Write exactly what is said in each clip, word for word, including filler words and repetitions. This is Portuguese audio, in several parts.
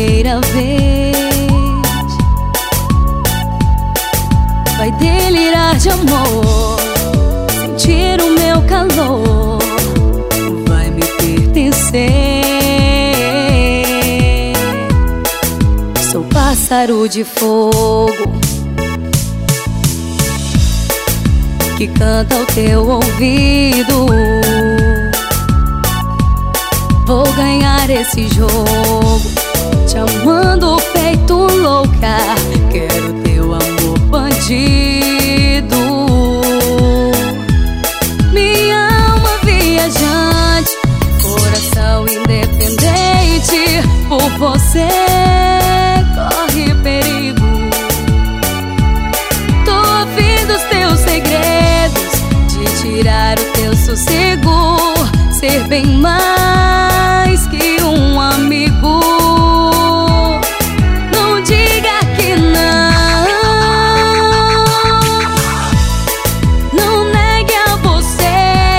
primeira vez. Vai delirar de amor, sentir o meu calor, vai me pertencer. Sou pássaro de fogo que canta ao teu ouvido. Vou ganhar esse jogo, te amando feito louca. Quero teu amor bandido. Minha alma viajante, coração independente, por você corre perigo. Tô a fim dos teus segredos, de tirar o teu sossego, ser bem mais que um amigo. Não diga que não, não negue a você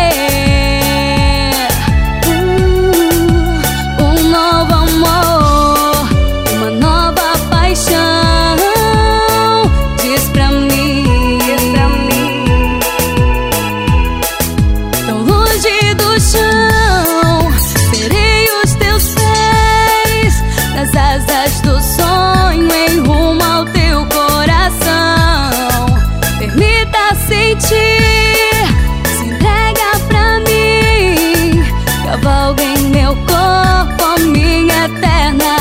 um, um novo amor, uma nova paixão. Diz pra mim, diz pra mim. Tão longe do chão, serei os teus pés, nas asas do sonho, em rumo ao teu coração. Permita sentir, se entrega pra mim, cavalga em meu corpo, a minha eterna